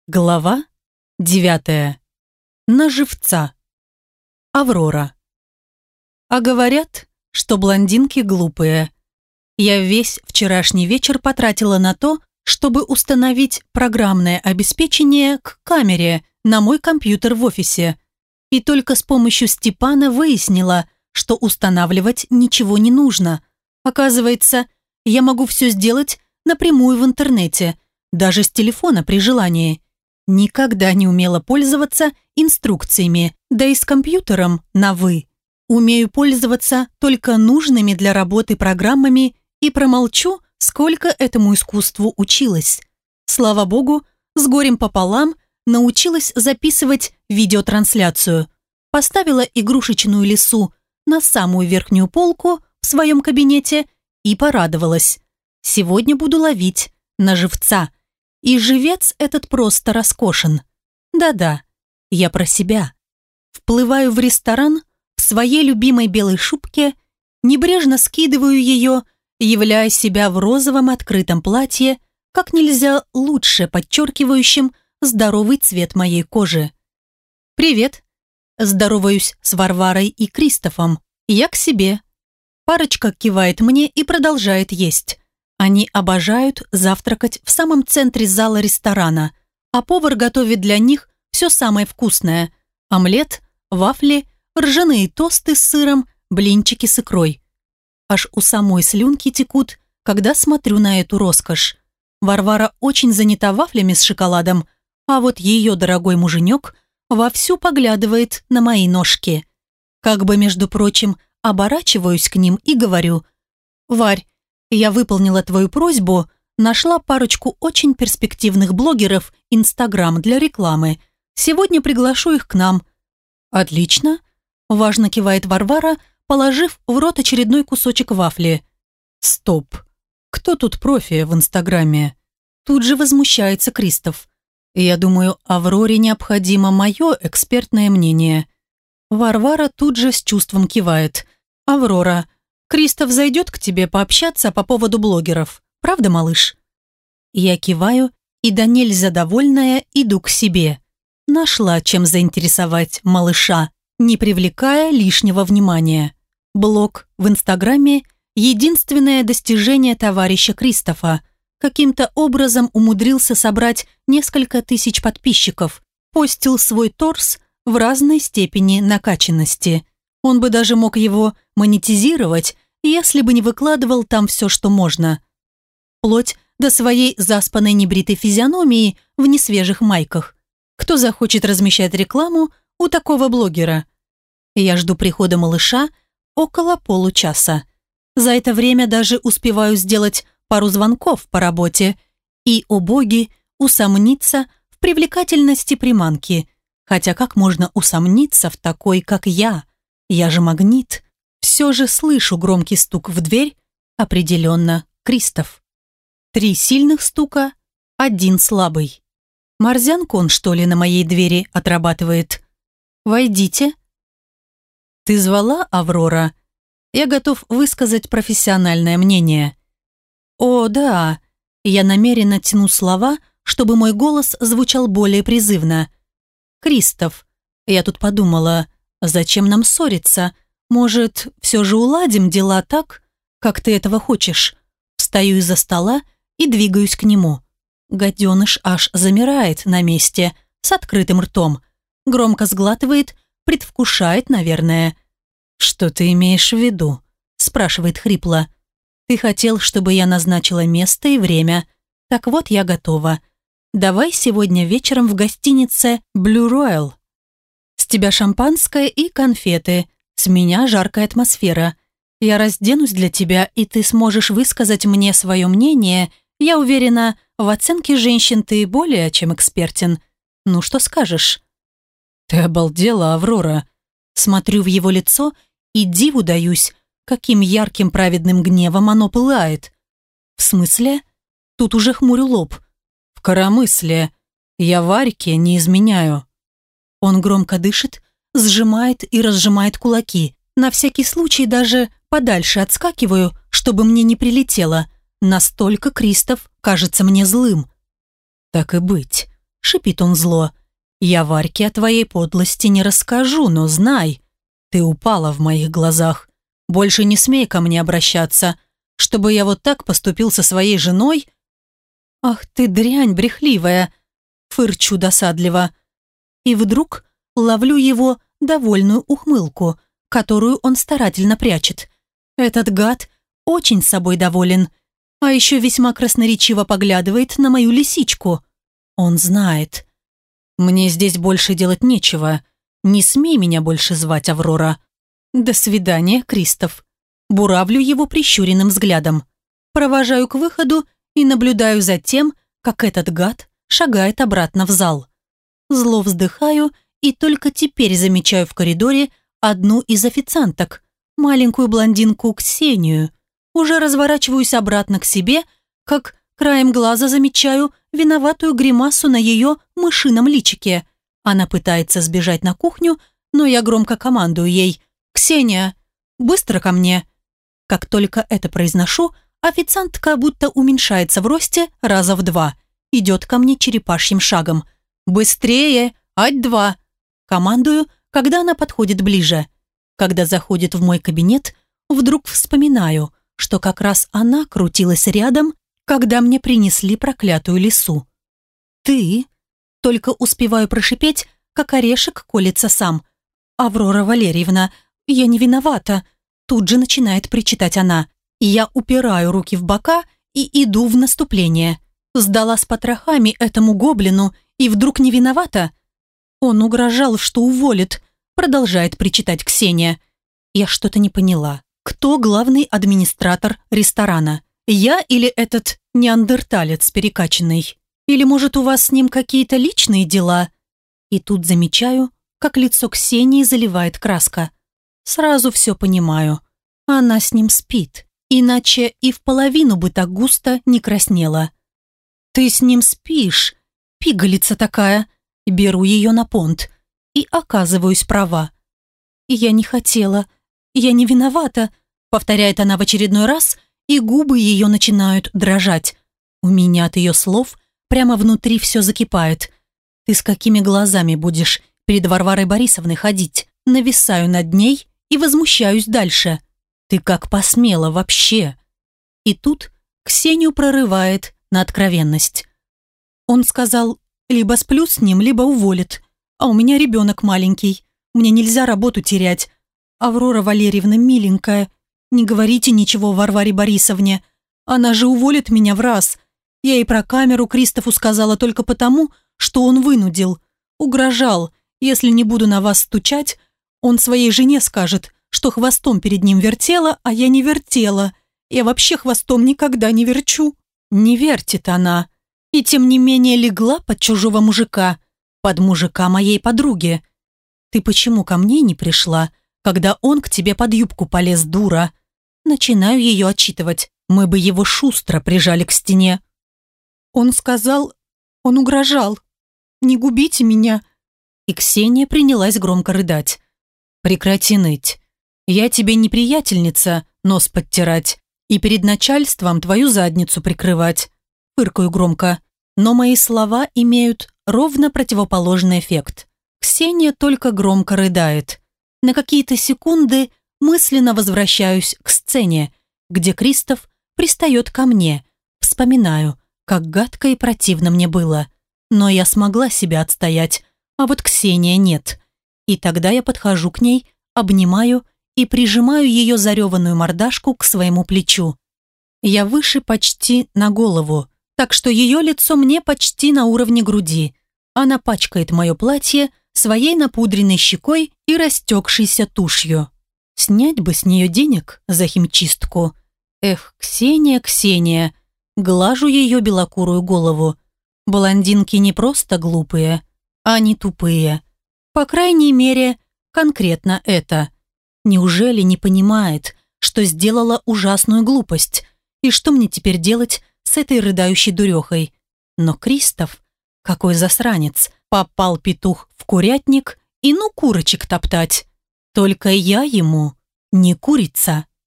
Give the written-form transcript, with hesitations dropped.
Глава 9. На живца. Аврора. А говорят, что блондинки глупые. Я весь вчерашний вечер потратила на то, чтобы установить программное обеспечение к камере на мой компьютер в офисе. И только с помощью Степана выяснила, что устанавливать ничего не нужно. Оказывается, я могу все сделать напрямую в интернете, даже с телефона при желании. Никогда не умела пользоваться инструкциями, да и с компьютером на «вы». Умею пользоваться только нужными для работы программами и промолчу, сколько этому искусству училась. Слава богу, с горем пополам научилась записывать видеотрансляцию. Поставила игрушечную лису на самую верхнюю полку в своем кабинете и порадовалась. Сегодня буду ловить на живца. И живец этот просто роскошен. Да-да, я про себя. Вплываю в ресторан в своей любимой белой шубке, небрежно скидываю ее, являя себя в розовом открытом платье, как нельзя лучше подчеркивающим здоровый цвет моей кожи. «Привет!» Здороваюсь с Варварой и Кристофом. Я к себе. Парочка кивает мне и продолжает есть. Они обожают завтракать в самом центре зала ресторана, а повар готовит для них все самое вкусное: омлет, вафли, ржаные тосты с сыром, блинчики с икрой. Аж у самой слюнки текут, когда смотрю на эту роскошь. Варвара очень занята вафлями с шоколадом, а вот ее дорогой муженек вовсю поглядывает на мои ножки. Как бы, между прочим, оборачиваюсь к ним и говорю: «Варь, я выполнила твою просьбу, нашла парочку очень перспективных блогеров Инстаграм для рекламы. Сегодня приглашу их к нам». «Отлично», – важно кивает Варвара, положив в рот очередной кусочек вафли. «Стоп. Кто тут профи в Инстаграме?» Тут же возмущается Кристоф. «Я думаю, Авроре необходимо мое экспертное мнение». Варвара тут же с чувством кивает. «Аврора, Кристоф зайдет к тебе пообщаться по поводу блогеров. Правда, малыш?» Я киваю и да нельзя довольная иду к себе. Нашла, чем заинтересовать малыша, не привлекая лишнего внимания. Блог в Инстаграме – единственное достижение товарища Кристофа. Каким-то образом умудрился собрать несколько тысяч подписчиков, постил свой торс в разной степени накачанности. Он бы даже мог его монетизировать, если бы не выкладывал там все, что можно. Вплоть до своей заспанной небритой физиономии в несвежих майках. Кто захочет размещать рекламу у такого блогера? Я жду прихода малыша около получаса. За это время даже успеваю сделать пару звонков по работе и, о боги, усомниться в привлекательности приманки. Хотя как можно усомниться в такой, как я? Я же магнит. Все же слышу громкий стук в дверь. Определенно, Кристоф. 3 сильных стука, 1 слабый. Морзянку он, что ли, на моей двери отрабатывает? «Войдите». «Ты звала, Аврора? Я готов высказать профессиональное мнение». «О, да». Я намеренно тяну слова, чтобы мой голос звучал более призывно. «Кристоф, я тут подумала, зачем нам ссориться? Может, все же уладим дела так, как ты этого хочешь?» Встаю из-за стола и двигаюсь к нему. Гаденыш аж замирает на месте, с открытым ртом. Громко сглатывает, предвкушает, наверное. «Что ты имеешь в виду?» – спрашивает хрипло. «Ты хотел, чтобы я назначила место и время. Так вот, я готова. Давай сегодня вечером в гостинице Blue Royal. С тебя шампанское и конфеты, с меня жаркая атмосфера. Я разденусь для тебя, и ты сможешь высказать мне свое мнение. Я уверена, в оценке женщин ты более чем экспертен. Ну, что скажешь?» «Ты обалдела, Аврора!» Смотрю в его лицо и диву даюсь, каким ярким праведным гневом оно пылает. «В смысле?» Тут уже хмурю лоб. «В коромысле. Я Варьке не изменяю». Он громко дышит, сжимает и разжимает кулаки. На всякий случай даже подальше отскакиваю, чтобы мне не прилетело. Настолько Кристоф кажется мне злым. «Так и быть. шипит он зло. «Я Варьке о твоей подлости не расскажу, но знай, ты упала в моих глазах. Больше не смей ко мне обращаться, чтобы я вот так поступил со своей женой». «Ах ты дрянь брехливая!» Фырчу досадливо. И вдруг ловлю его довольную ухмылку, которую он старательно прячет. Этот гад очень собой доволен, а еще весьма красноречиво поглядывает на мою лисичку. Он знает. «Мне здесь больше делать нечего. Не смей меня больше звать, Аврора». «До свидания, Кристоф». Буравлю его прищуренным взглядом. Провожаю к выходу и наблюдаю за тем, как этот гад шагает обратно в зал. Зло вздыхаю и только теперь замечаю в коридоре одну из официанток, маленькую блондинку Ксению. Уже разворачиваюсь обратно к себе, как краем глаза замечаю виноватую гримасу на ее мышином личике. Она пытается сбежать на кухню, но я громко командую ей: «Ксения, быстро ко мне!» Как только это произношу, официантка будто уменьшается в росте раза в 2. Идет ко мне черепашьим шагом. «Быстрее! Ать-2!» Командую, когда она подходит ближе. Когда заходит в мой кабинет, вдруг вспоминаю, что как раз она крутилась рядом, когда мне принесли проклятую лису. «Ты?» Только успеваю прошипеть, как орешек колется сам. «Аврора Валерьевна, я не виновата!» Тут же начинает причитать она. Я упираю руки в бока и иду в наступление. Сдала с потрохами этому гоблину и вдруг не виновата. Он угрожал, что уволит, продолжает причитать Ксения. Я что-то не поняла. Кто главный администратор ресторана? Я или этот неандерталец перекачанный? Или, может, у вас с ним какие-то личные дела? И тут замечаю, как лицо Ксении заливает краска. Сразу все понимаю. Она с ним спит. Иначе и в половину бы так густо не краснела. «Ты с ним спишь, пигалица такая!» Беру ее на понт и оказываюсь права. «Я не хотела, я не виновата», повторяет она в очередной раз, и губы ее начинают дрожать. У меня от ее слов прямо внутри все закипает. «Ты с какими глазами будешь перед Варварой Борисовной ходить?» Нависаю над ней и возмущаюсь дальше. «Ты как посмела вообще?» И тут Ксению прорывает на откровенность. Он сказал: либо сплю с ним, либо уволит. А у меня ребенок маленький. Мне нельзя работу терять. Аврора Валерьевна, миленькая, не говорите ничего Варваре Борисовне. Она же уволит меня в раз. Я и про камеру Кристофу сказала только потому, что он вынудил. Угрожал. Если не буду на вас стучать, он своей жене скажет, что хвостом перед ним вертела, а я не вертела. Я вообще хвостом никогда не верчу». Не вертит она. И тем не менее легла под чужого мужика, под мужика моей подруги. «Ты почему ко мне не пришла, когда он к тебе под юбку полез, дура?» Начинаю ее отчитывать. Мы бы его шустро прижали к стене. Он сказал, он угрожал. «Не губите меня». И Ксения принялась громко рыдать. «Прекрати ныть. Я тебе не приятельница нос подтирать и перед начальством твою задницу прикрывать». Фыркаю громко, но мои слова имеют ровно противоположный эффект. Ксения только громко рыдает. На какие-то секунды мысленно возвращаюсь к сцене, где Кристоф пристает ко мне. Вспоминаю, как гадко и противно мне было. Но я смогла себя отстоять, а вот Ксения нет. И тогда я подхожу к ней, обнимаю и прижимаю ее зареванную мордашку к своему плечу. Я выше почти на голову, так что ее лицо мне почти на уровне груди. Она пачкает мое платье своей напудренной щекой и растекшейся тушью. Снять бы с нее денег за химчистку. Эх, Ксения, Ксения. Глажу ее белокурую голову. Блондинки не просто глупые, они тупые. По крайней мере, конкретно это. Неужели не понимает, что сделала ужасную глупость? И что мне теперь делать с этой рыдающей дурехой? Но Кристоф, какой засранец, попал петух в курятник и ну курочек топтать. Только я ему не курица.